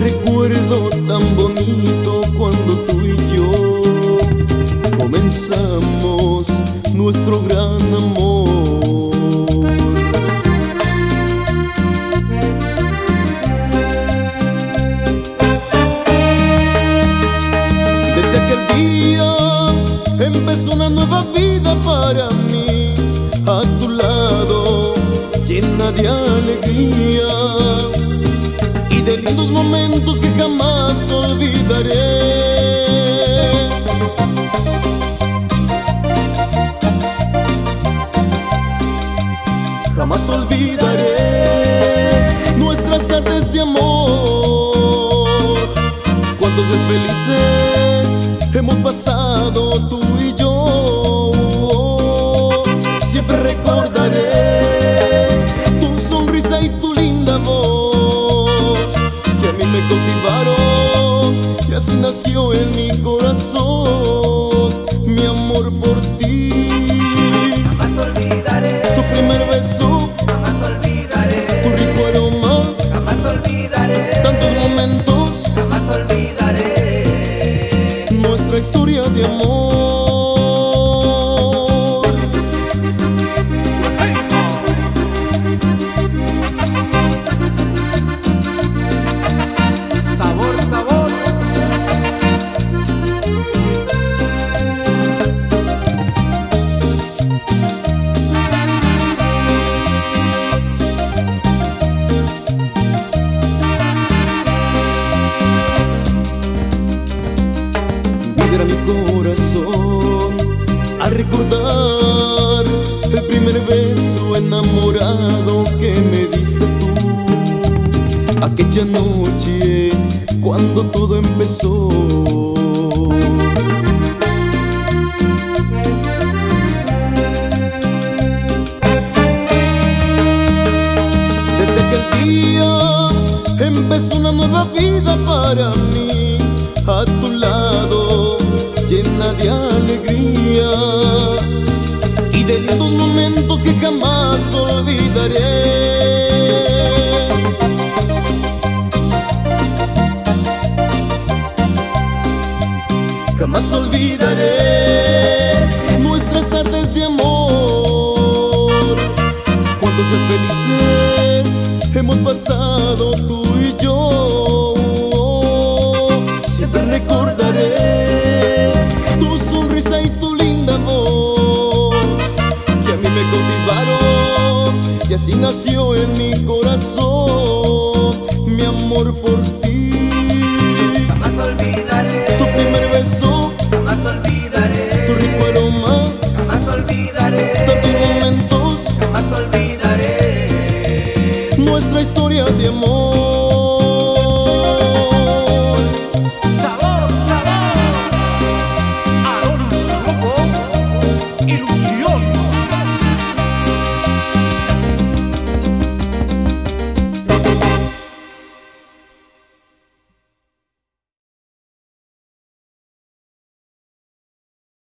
recuerdo tan bonito cuando tú y yo comenzamos nuestro gran amor. Desde aquel día empezó una nueva vida para mí, a tu lado, llena de alegría y de lindos momentos que jamás olvidaré. Jamás olvidaré nuestras tardes de amor, cuántos días felices hemos pasado tú y yo. Siempre recordaré tu sonrisa y tu linda voz, que a mí me cautivaron y así nació en mi corazón mi amor por ti. Jamás olvidaré Tu primer beso, jamás olvidaré tu rico aroma, jamás olvidaré tantos momentos, jamás olvidaré nuestra historia de amor. Sabor, sabor. Vibra mi corazón al recordar el primer beso enamorado que me diste tú, aquella noche cuando todo empezó. Desde aquel día empezó una nueva vida para mí, a tu lado, llena de alegría y de lindos momentos que jamás olvidaré. Jamás olvidaré nuestras tardes de amor, cuántos días felices hemos pasado tú y yo. Siempre recordaré tu sonrisa y tu linda voz, que a mí me cautivaron y así nació en mi corazón mi amor por ti.